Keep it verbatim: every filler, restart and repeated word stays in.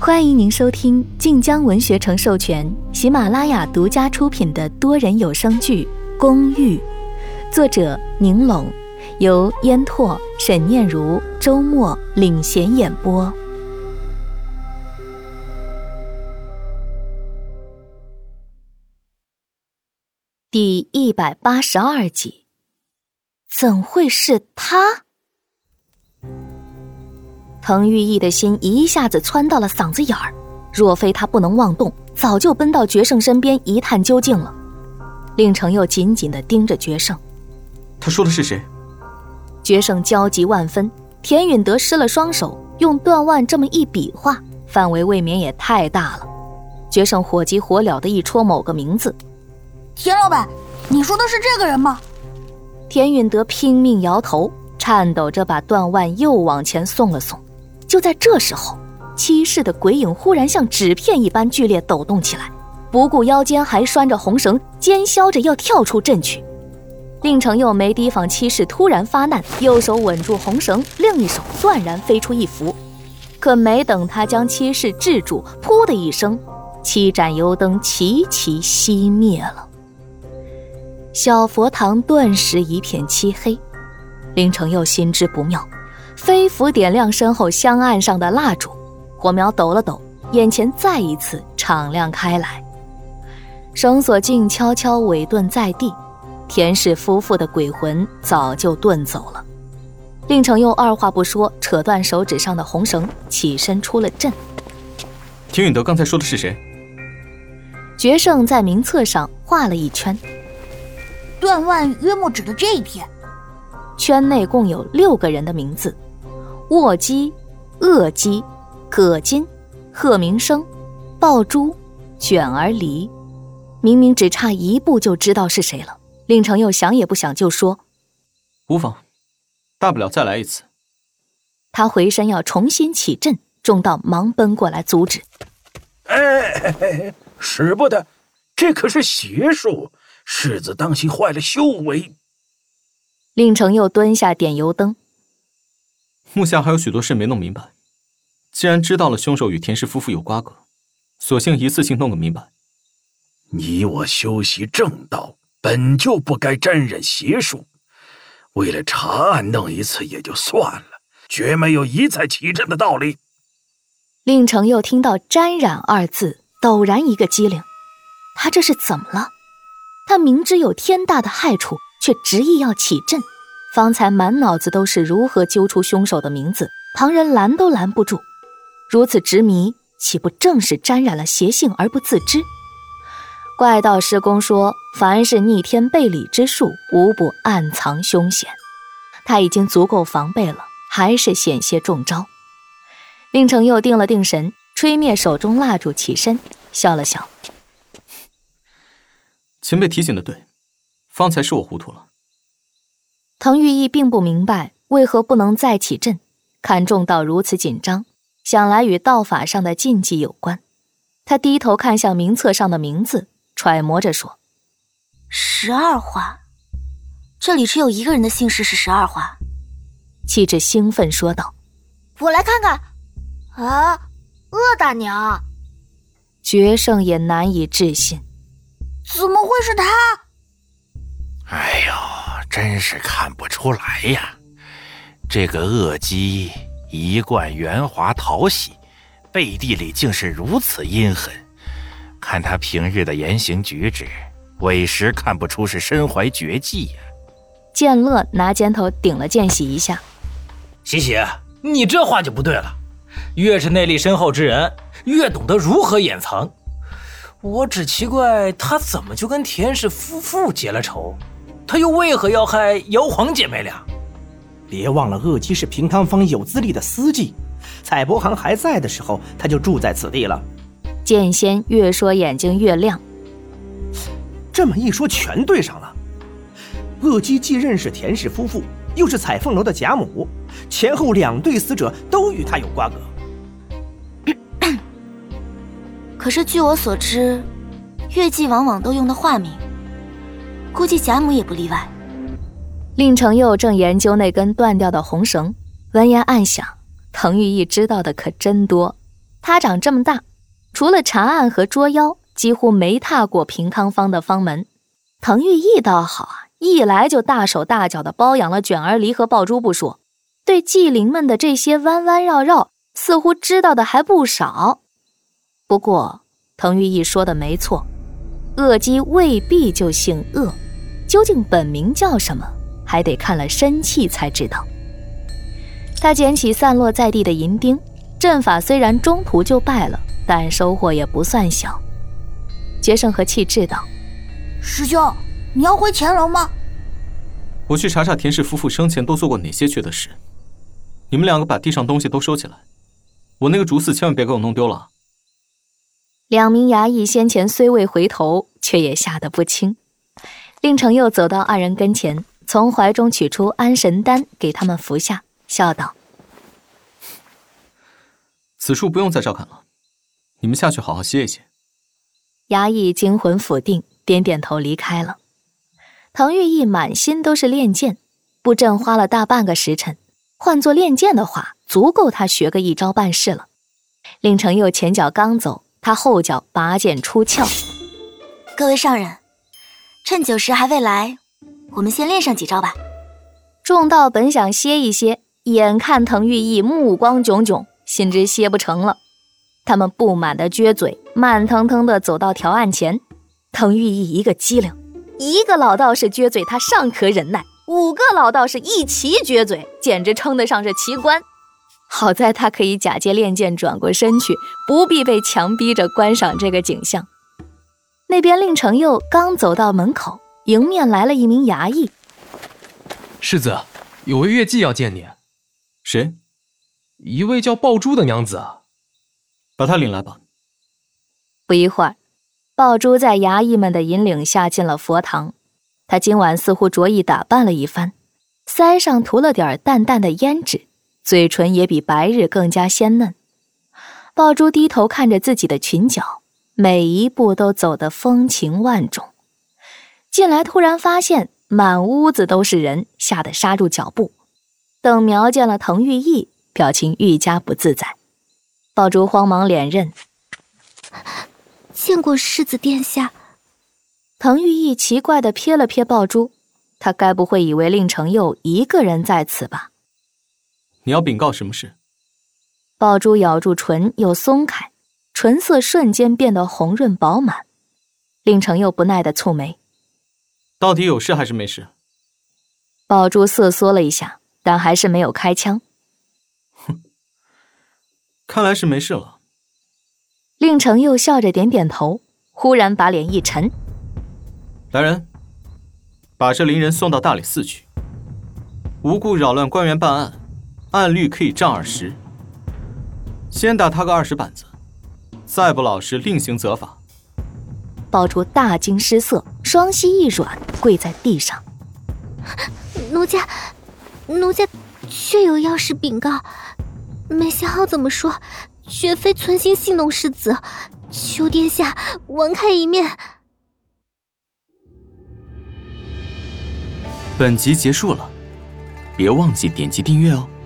欢迎您收听晋江文学城授权、喜马拉雅独家出品的多人有声剧《公寓》，作者宁拢，由烟拓、沈念如、周末领衔演播。第一百八十二集，怎会是他？滕玉意的心一下子窜到了嗓子眼儿，若非他不能妄动，早就奔到决胜身边一探究竟了。令程又紧紧地盯着决胜。 他说的是谁？ 决胜焦急万分，田允德失了双手，用断腕这么一比划，范围未免也太大了。决胜火急火燎地一戳某个名字。 田老板，你说的是这个人吗？ 田允德拼命摇头，颤抖着把断腕又往前送了送。就在这时候，七世的鬼影忽然像纸片一般剧烈抖动起来，不顾腰间还拴着红绳，尖削着要跳出阵去。令程又没提防七世突然发难，右手稳住红绳，另一手断然飞出一符。可没等他将七世制住，噗的一声，七盏油灯齐齐熄灭了。小佛堂顿时一片漆黑。令程又心知不妙，飞斧点亮身后香案上的蜡烛，火苗抖了抖，眼前再一次敞亮开来。绳索静悄悄尾顿在地，田氏夫妇的鬼魂早就遁走了。令程又二话不说，扯断手指上的红绳，起身出了阵。 田允德刚才说的是谁？ 决胜在名册上画了一圈， 断腕约莫指的这一篇。 圈内共有六个人的名字：卧姬、鄂姬、葛金、贺明生、鲍珠、卷儿离。明明只差一步就知道是谁了，令程又想也不想就说： 无妨，大不了再来一次。 他回身要重新起阵，众道忙奔过来阻止。 哎，使不得，这可是邪术，世子当心坏了修为。 令程又蹲下点油灯。 目下还有许多事没弄明白，既然知道了凶手与田氏夫妇有瓜葛，索性一次性弄个明白。 你我修习正道，本就不该沾染邪术，为了查案弄一次也就算了，绝没有一再起阵的道理。 令程又听到沾染二字，陡然一个机灵，他这是怎么了？他明知有天大的害处，却执意要起阵，方才满脑子都是如何揪出凶手的名字，旁人拦都拦不住。如此执迷，岂不正是沾染了邪性而不自知？怪道师公说，凡是逆天背理之术，无不暗藏凶险。他已经足够防备了，还是险些中招。令程又定了定神，吹灭手中蜡烛，起身笑了笑。 前辈提醒的对，方才是我糊涂了。 滕玉意并不明白为何不能再起阵，看众道如此紧张，想来与道法上的禁忌有关。他低头看向名册上的名字，揣摩着说： 十二花，这里只有一个人的姓氏是十二花。 气质兴奋说道： 我来看看。啊，鄂大娘。 决胜也难以置信， 怎么会是他？ 哎呦，真是看不出来呀！这个恶姬一贯圆滑讨喜，背地里竟是如此阴狠。看他平日的言行举止，委实看不出是身怀绝技呀。 剑乐拿肩头顶了剑喜一下： 喜喜，你这话就不对了。越是内力深厚之人，越懂得如何掩藏。我只奇怪他怎么就跟田氏夫妇结了仇，他又为何要害姚黄姐妹俩？ 别忘了鄂姬是平汤坊有资历的司机，采帛行还在的时候，他就住在此地了。 剑仙越说眼睛越亮。 这么一说全对上了，鄂姬既认识田氏夫妇，又是彩凤楼的贾母，前后两对死者都与他有瓜葛。 可是据我所知，月季往往都用的化名，估计贾母也不例外。 令程又正研究那根断掉的红绳，闻言暗想，滕玉意知道的可真多。 他长这么大，除了查案和捉妖，几乎没踏过平康坊的坊门。滕玉义倒好啊，一来就大手大脚的包养了卷儿梨和爆珠不说，对妓灵们的这些弯弯绕绕似乎知道的还不少。不过滕玉义说的没错，恶姬未必就姓恶，究竟本名叫什么，还得看了身契才知道。他捡起散落在地的银钉，阵法虽然中途就败了，但收获也不算小。决胜和气质道： 师兄，你要回乾楼吗？ 我去查查田氏夫妇生前都做过哪些缺德事。你们两个把地上东西都收起来，我那个竹刺千万别给我弄丢了。 两名衙役先前虽未回头，却也吓得不轻。令程又走到二人跟前，从怀中取出安神丹给他们服下，笑道： 此处不用再照看了，你们下去好好歇一歇。 衙役惊魂甫定，点点头离开了。滕玉义满心都是练剑，布阵花了大半个时辰，换作练剑的话，足够他学个一招半式了。令程又前脚刚走，他后脚拔剑出鞘。 各位上人，趁酒时还未来，我们先练上几招吧。 众道本想歇一歇，眼看滕玉义目光炯炯，心知歇不成了。他们不满地撅嘴，慢腾腾地走到条案前。滕玉义一个机灵，一个老道士撅嘴他尚可忍耐，五个老道士一齐撅嘴，简直称得上是奇观。好在他可以假借练剑转过身去，不必被强逼着观赏这个景象。那边令程佑刚走到门口，迎面来了一名衙役。 世子，有位乐妓要见你。 谁？ 一位叫爆珠的娘子。 把她领来吧。 不一会儿，爆珠在衙役们的引领下进了佛堂。他今晚似乎着意打扮了一番，腮上涂了点淡淡的胭脂，嘴唇也比白日更加鲜嫩。爆珠低头看着自己的裙角，每一步都走得风情万种。进来突然发现满屋子都是人，吓得刹住脚步。等瞄见了滕玉义，表情愈加不自在。爆珠慌忙脸认： 见过世子殿下。 滕玉义奇怪地瞥了瞥爆珠，他该不会以为令程佑一个人在此吧？ 你要禀告什么事？ 爆珠咬住唇又松开，唇色瞬间变得红润饱满。令程佑不耐地蹙眉： 到底有事还是没事？ 爆珠瑟缩了一下，但还是没有开枪。 哼，看来是没事了。 令程佑笑着点点头，忽然把脸一沉： 来人，把这邻人送到大理寺去。无故扰乱官员办案，按律可以杖二十。先打他个二十板子，再不老实另行责罚。 爆珠大惊失色，双膝一软，跪在地上： 奴家奴家确有要事禀告，没想好怎么说，绝非存心戏弄世子，求殿下网开一面。 本集结束了，别忘记点击订阅哦。